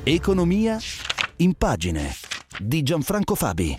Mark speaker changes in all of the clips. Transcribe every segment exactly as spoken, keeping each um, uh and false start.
Speaker 1: Economia in pagine di Gianfranco Fabi.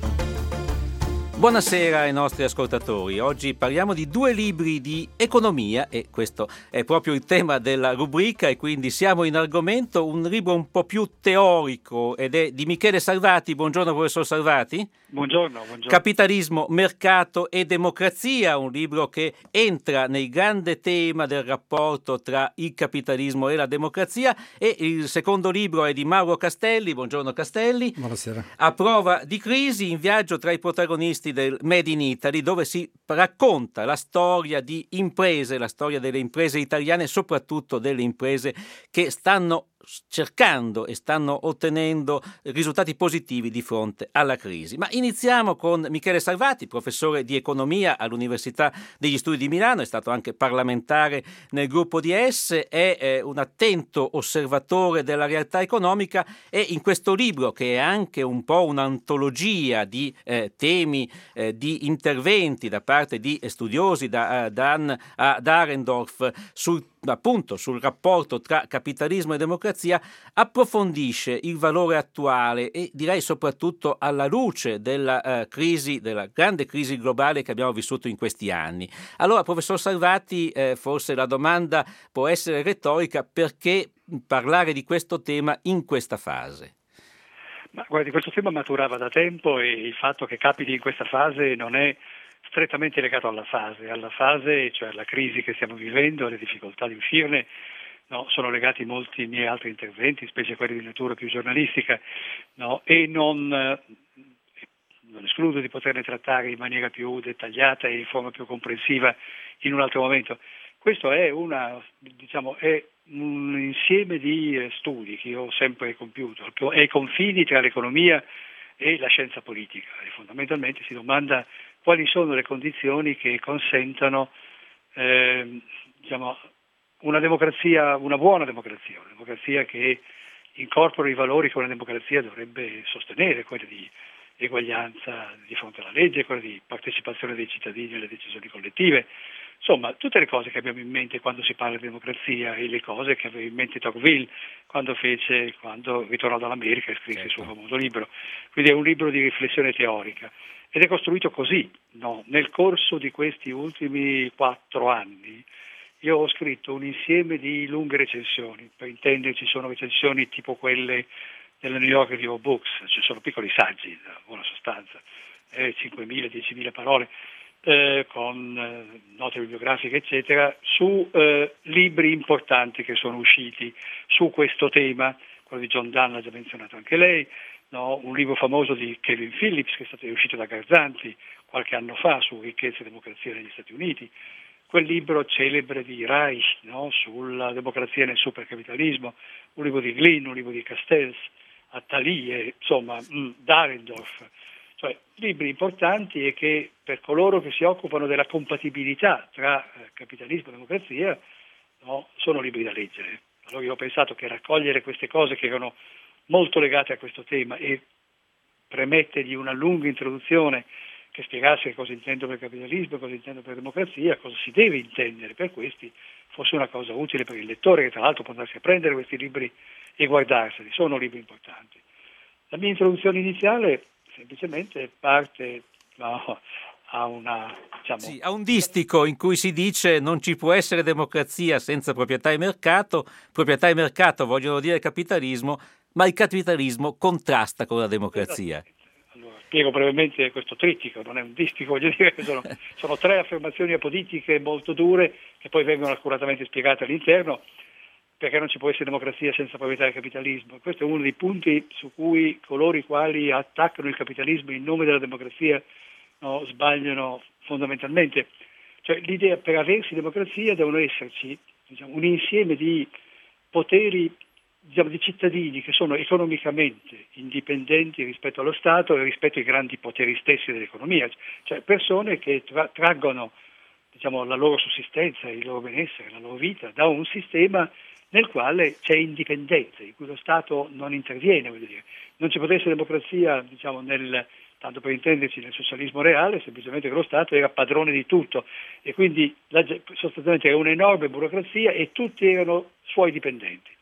Speaker 2: Buonasera ai nostri ascoltatori. Oggi parliamo di due libri di economia e questo è proprio il tema della rubrica, e quindi siamo in argomento. Un libro un po' più teorico ed è di Michele Salvati. Buongiorno professor Salvati.
Speaker 3: Buongiorno, buongiorno.
Speaker 2: Capitalismo, mercato e democrazia, un libro che entra nel grande tema del rapporto tra il capitalismo e la democrazia. E il secondo libro è di Mauro Castelli. Buongiorno Castelli.
Speaker 4: Buonasera. A
Speaker 2: prova di crisi, in viaggio tra i protagonisti del Made in Italy, dove si racconta la storia di imprese, la storia delle imprese italiane, soprattutto delle imprese che stanno cercando e stanno ottenendo risultati positivi di fronte alla crisi. Ma iniziamo con Michele Salvati, professore di economia all'Università degli Studi di Milano, è stato anche parlamentare nel gruppo D S, è eh, un attento osservatore della realtà economica, e in questo libro, che è anche un po' un'antologia di eh, temi, eh, di interventi da parte di studiosi, da, da Hannah Arendt sul appunto sul rapporto tra capitalismo e democrazia, approfondisce il valore attuale e direi soprattutto alla luce della eh, crisi, della grande crisi globale che abbiamo vissuto in questi anni. Allora, professor Salvati, eh, forse la domanda può essere retorica: perché parlare di questo tema in questa fase?
Speaker 3: Ma guardi, questo tema maturava da tempo, e il fatto che capiti in questa fase non è strettamente legato alla fase, alla fase, cioè alla crisi che stiamo vivendo, alle difficoltà di uscirne, no, sono legati molti miei altri interventi, specie quelli di natura più giornalistica, no, e non, non escludo di poterne trattare in maniera più dettagliata e in forma più comprensiva in un altro momento. Questo è una, diciamo, è un insieme di studi che io ho sempre compiuto, è ai confini tra l'economia e la scienza politica, e fondamentalmente si domanda quali sono le condizioni che consentano eh, diciamo, una democrazia, una buona democrazia, una democrazia che incorpora i valori che una democrazia dovrebbe sostenere, quelli di eguaglianza di fronte alla legge, quelli di partecipazione dei cittadini alle decisioni collettive, insomma tutte le cose che abbiamo in mente quando si parla di democrazia, e le cose che aveva in mente Tocqueville quando fece, quando ritornò dall'America e scrisse certo. il suo famoso libro. Quindi è un libro di riflessione teorica. Ed è costruito così, no? Nel corso di questi ultimi quattro anni io ho scritto un insieme di lunghe recensioni, per intenderci sono recensioni tipo quelle della New York Review of Books, ci sono piccoli saggi, in buona sostanza, eh, cinquemila diecimila parole, eh, con eh, note bibliografiche eccetera, su eh, libri importanti che sono usciti su questo tema, quello di John Donne l'ha già menzionato anche lei, no, un libro famoso di Kevin Phillips che è stato uscito da Garzanti qualche anno fa su ricchezza e democrazia negli Stati Uniti, quel libro celebre di Reich, no, sulla democrazia nel supercapitalismo, un libro di Glynn, un libro di Castells, Attali, e, insomma mh, Dahrendorf, cioè libri importanti e che per coloro che si occupano della compatibilità tra eh, capitalismo e democrazia, no, sono libri da leggere. Allora io ho pensato che raccogliere queste cose che erano molto legate a questo tema e premettergli una lunga introduzione che spiegasse cosa intendo per capitalismo, cosa intendo per democrazia, cosa si deve intendere per questi, fosse una cosa utile per il lettore, che tra l'altro può andarsi a prendere questi libri e guardarseli, sono libri importanti. La mia introduzione iniziale semplicemente parte no, a una diciamo,
Speaker 2: sì, a un distico in cui si dice non ci può essere democrazia senza proprietà e mercato, proprietà e mercato vogliono dire capitalismo, ma il capitalismo contrasta con la democrazia.
Speaker 3: Allora, spiego brevemente questo trittico, non è un distico, voglio dire che sono, sono tre affermazioni apolitiche molto dure che poi vengono accuratamente spiegate all'interno, perché non ci può essere democrazia senza proprietà e capitalismo. Questo è uno dei punti su cui coloro i quali attaccano il capitalismo in nome della democrazia no, sbagliano fondamentalmente. Cioè l'idea per aversi democrazia devono esserci diciamo, un insieme di poteri diciamo, di cittadini che sono economicamente indipendenti rispetto allo Stato e rispetto ai grandi poteri stessi dell'economia, cioè persone che tra- traggono diciamo, la loro sussistenza, il loro benessere, la loro vita da un sistema nel quale c'è indipendenza, in cui lo Stato non interviene, voglio dire. Non ci potesse democrazia, diciamo, nel, tanto per intenderci, nel socialismo reale, semplicemente che lo Stato era padrone di tutto e quindi la, sostanzialmente era un'enorme burocrazia e tutti erano suoi dipendenti.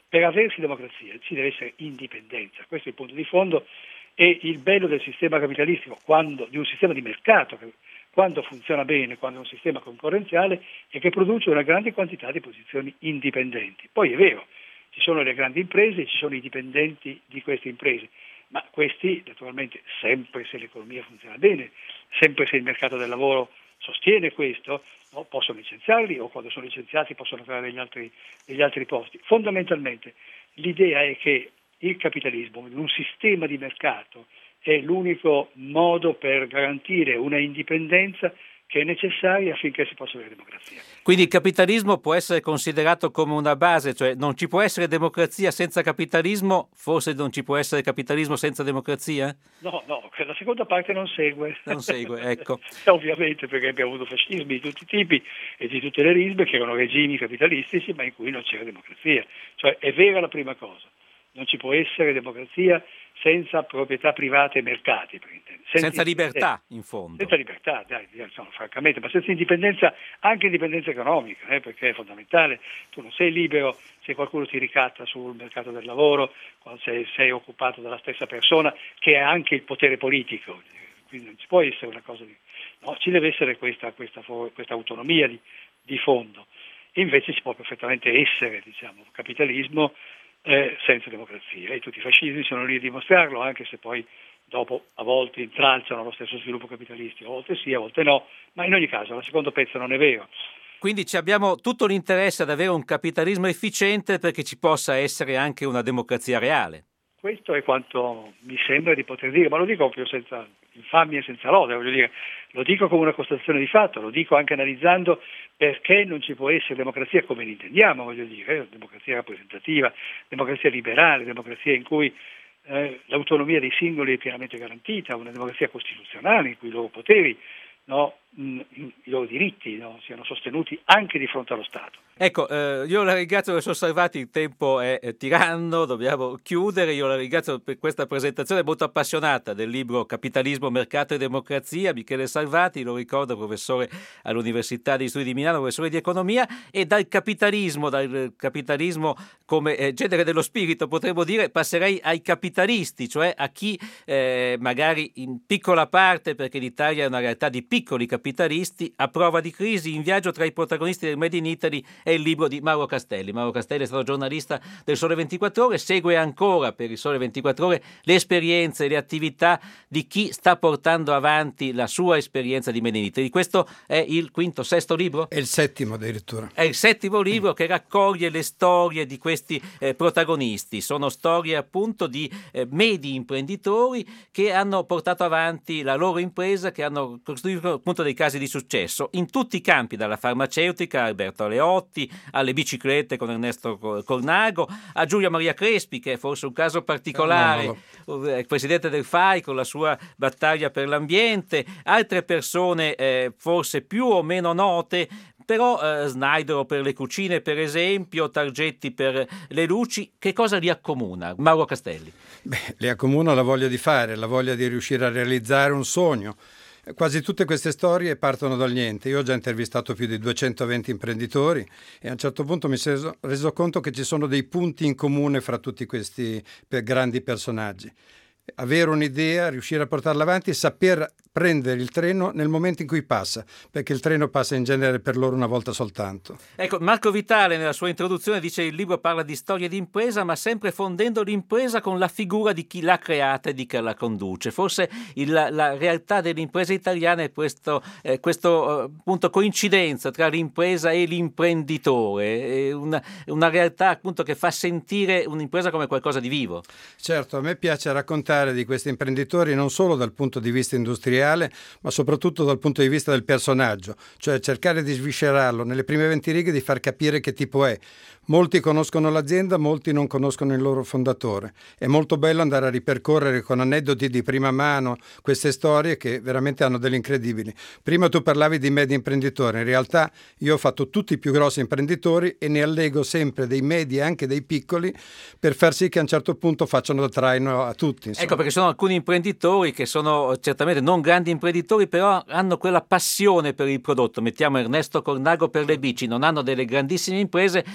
Speaker 3: per aversi democrazia ci deve essere indipendenza, questo è il punto di fondo. E il bello del sistema capitalistico, quando, di un sistema di mercato, che, quando funziona bene, quando è un sistema concorrenziale, è che produce una grande quantità di posizioni indipendenti. Poi è vero, ci sono le grandi imprese, ci sono i dipendenti di queste imprese, ma questi naturalmente sempre se l'economia funziona bene, sempre se il mercato del lavoro sostiene questo, no, possono licenziarli o quando sono licenziati possono trovare degli altri, degli altri posti. Fondamentalmente l'idea è che il capitalismo, un sistema di mercato, è l'unico modo per garantire una indipendenza che è necessaria affinché si possa avere democrazia.
Speaker 2: Quindi il capitalismo può essere considerato come una base, cioè non ci può essere democrazia senza capitalismo, forse non ci può essere capitalismo senza democrazia?
Speaker 3: No, no, la seconda parte non segue.
Speaker 2: Non segue, ecco.
Speaker 3: Ovviamente, perché abbiamo avuto fascismi di tutti i tipi e di tutte le risme che erano regimi capitalistici ma in cui non c'era democrazia. Cioè è vera la prima cosa. Non ci può essere democrazia senza proprietà private e mercati, per intendere. Senza,
Speaker 2: senza libertà, in fondo.
Speaker 3: Senza libertà, dai, diciamo, francamente, ma senza indipendenza, anche indipendenza economica, eh, perché è fondamentale. Tu non sei libero se qualcuno ti ricatta sul mercato del lavoro, quando sei, sei occupato dalla stessa persona che ha anche il potere politico. Quindi non ci può essere una cosa di... No, ci deve essere questa, questa, questa autonomia di, di fondo. Invece ci può perfettamente essere, diciamo, capitalismo Eh, senza democrazia, e tutti i fascismi sono lì a dimostrarlo, anche se poi dopo a volte intralciano lo stesso sviluppo capitalistico, a volte sì, a volte no, ma in ogni caso la seconda pezzo non è vero.
Speaker 2: Quindi ci abbiamo tutto l'interesse ad avere un capitalismo efficiente perché ci possa essere anche una democrazia reale.
Speaker 3: Questo è quanto mi sembra di poter dire, ma lo dico proprio senza infamia e senza lode, voglio dire, lo dico come una constatazione di fatto, lo dico anche analizzando perché non ci può essere democrazia come l'intendiamo, voglio dire, democrazia rappresentativa, democrazia liberale, democrazia in cui eh, l'autonomia dei singoli è pienamente garantita, una democrazia costituzionale in cui i loro poteri, no, mh, i loro diritti, no, siano sostenuti anche di fronte allo Stato.
Speaker 2: Ecco, eh, io la ringrazio per osservati, il tempo è eh, tiranno, dobbiamo chiudere. Io la ringrazio per questa presentazione molto appassionata del libro Capitalismo, Mercato e Democrazia. Michele Salvati, lo ricordo, professore all'Università degli Studi di Milano, professore di economia, e dal capitalismo, dal capitalismo come eh, genere dello spirito, potremmo dire, passerei ai capitalisti, cioè a chi eh, magari in piccola parte, perché l'Italia è una realtà di piccoli capitalisti, a prova di crisi, in viaggio tra i protagonisti del Made in Italy, è il libro di Mauro Castelli. Mauro Castelli è stato giornalista del Sole ventiquattro Ore, segue ancora per il Sole ventiquattro Ore le esperienze e le attività di chi sta portando avanti la sua esperienza di Made in Italy. Questo è il quinto, sesto libro?
Speaker 4: È il settimo addirittura.
Speaker 2: È il settimo libro che raccoglie le storie di questi eh, protagonisti. Sono storie appunto di eh, medi imprenditori che hanno portato avanti la loro impresa, che hanno costruito appunto dei casi di successo in tutti i campi, dalla farmaceutica, Alberto Aleotti, alle biciclette con Ernesto Colnago, a Giulia Maria Crespi, che è forse un caso particolare, no, no, no. eh, presidente del F A I con la sua battaglia per l'ambiente, altre persone eh, forse più o meno note, però eh, Snaidero per le cucine, per esempio, Targetti per le luci. Che cosa li accomuna, Mauro Castelli?
Speaker 4: Beh, li accomuna la voglia di fare, la voglia di riuscire a realizzare un sogno. Quasi tutte queste storie partono dal niente. Io ho già intervistato più di duecentoventi imprenditori e a un certo punto mi sono reso conto che ci sono dei punti in comune fra tutti questi grandi personaggi. Avere un'idea, riuscire a portarla avanti e saper prendere il treno nel momento in cui passa, perché il treno passa in genere per loro una volta soltanto.
Speaker 2: Ecco, Marco Vitale nella sua introduzione dice: il libro parla di storie di impresa, ma sempre fondendo l'impresa con la figura di chi l'ha creata e di chi la conduce. Forse il, la realtà delle imprese italiane è questo, eh, questo eh, appunto coincidenza tra l'impresa e l'imprenditore, è una, una realtà appunto che fa sentire un'impresa come qualcosa di vivo.
Speaker 4: Certo, a me piace raccontare di questi imprenditori non solo dal punto di vista industriale, ma soprattutto dal punto di vista del personaggio, cioè cercare di sviscerarlo nelle prime venti righe, di far capire che tipo è. Molti conoscono l'azienda, molti non conoscono il loro fondatore. È molto bello andare a ripercorrere con aneddoti di prima mano queste storie che veramente hanno delle incredibili. Prima tu parlavi di medi imprenditori, in realtà io ho fatto tutti i più grossi imprenditori e ne allego sempre dei medi e anche dei piccoli per far sì che a un certo punto facciano da traino a tutti. Insomma.
Speaker 2: Ecco, perché sono alcuni imprenditori che sono certamente non grandi imprenditori, però hanno quella passione per il prodotto. Mettiamo Ernesto Colnago per le bici, non hanno delle grandissime imprese, però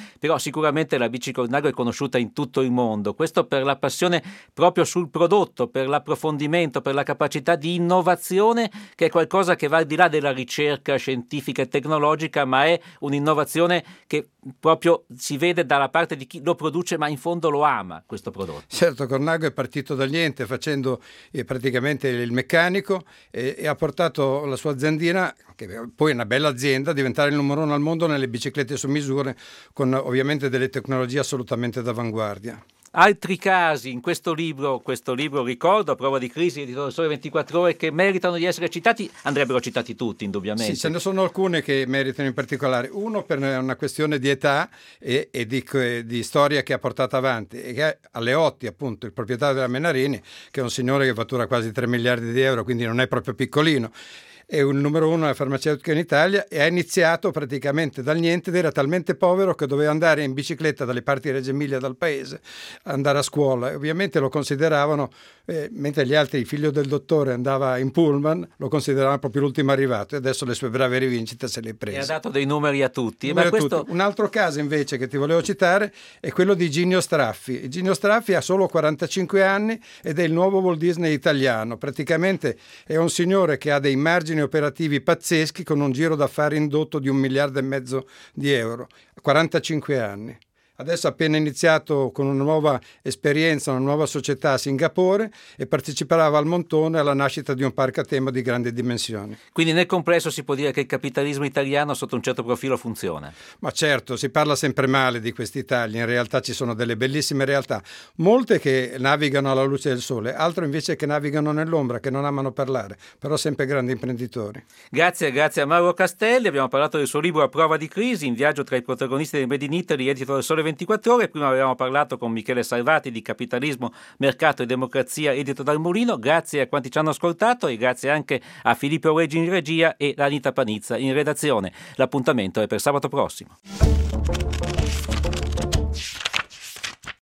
Speaker 2: sicuramente la bici Colnago è conosciuta in tutto il mondo. Questo per la passione proprio sul prodotto, per l'approfondimento, per la capacità di innovazione, che è qualcosa che va al di là della ricerca scientifica e tecnologica, ma è un'innovazione che proprio si vede dalla parte di chi lo produce, ma in fondo lo ama questo prodotto.
Speaker 4: Certo, Colnago è partito dal niente facendo eh, praticamente il meccanico e, e ha portato la sua aziendina, che poi è una bella azienda, a diventare il numero uno al mondo nelle biciclette su misure, con ovviamente delle tecnologie assolutamente d'avanguardia.
Speaker 2: Altri casi in questo libro, questo libro ricordo, a prova di crisi, editore Sole ventiquattro Ore, che meritano di essere citati, andrebbero citati tutti indubbiamente.
Speaker 4: Sì, ce ne sono alcune che meritano in particolare, uno per una questione di età e, e di, di storia che ha portato avanti, e che è Alleotti, appunto, il proprietario della Menarini, che è un signore che fattura quasi tre miliardi di euro, quindi non è proprio piccolino. È un numero uno della farmaceutica in Italia e ha iniziato praticamente dal niente ed era talmente povero che doveva andare in bicicletta dalle parti di Reggio Emilia, dal paese, andare a scuola. E ovviamente lo consideravano, eh, mentre gli altri, il figlio del dottore andava in pullman, lo consideravano proprio l'ultimo arrivato, e adesso le sue brave rivincite se le ha prese.
Speaker 2: E ha dato dei numeri a tutti.
Speaker 4: Numeri
Speaker 2: Ma
Speaker 4: a
Speaker 2: questo...
Speaker 4: tutti. Un altro caso invece che ti volevo citare è quello di Ginio Straffi. Ginio Straffi ha solo quarantacinque anni ed è il nuovo Walt Disney italiano. Praticamente è un signore che ha dei margini operativi pazzeschi, con un giro d'affari indotto di un miliardo e mezzo di euro, quarantacinque anni. Adesso ha appena iniziato con una nuova esperienza, una nuova società a Singapore, e parteciperà al montone alla nascita di un parco a tema di grandi dimensioni.
Speaker 2: Quindi nel complesso si può dire che il capitalismo italiano sotto un certo profilo funziona.
Speaker 4: Ma certo, si parla sempre male di questi Italia, in realtà ci sono delle bellissime realtà, molte che navigano alla luce del sole, altre invece che navigano nell'ombra, che non amano parlare, però sempre grandi imprenditori.
Speaker 2: Grazie, grazie a Mauro Castelli, abbiamo parlato del suo libro A prova di crisi, in viaggio tra i protagonisti del Made in Italy, edito del Sole ventiquattro Ore. Prima avevamo parlato con Michele Salvati di Capitalismo, Mercato e Democrazia, edito dal Mulino. Grazie a quanti ci hanno ascoltato e grazie anche a Filippo Reggi in regia e a Anita Panizza in redazione. L'appuntamento è per sabato prossimo.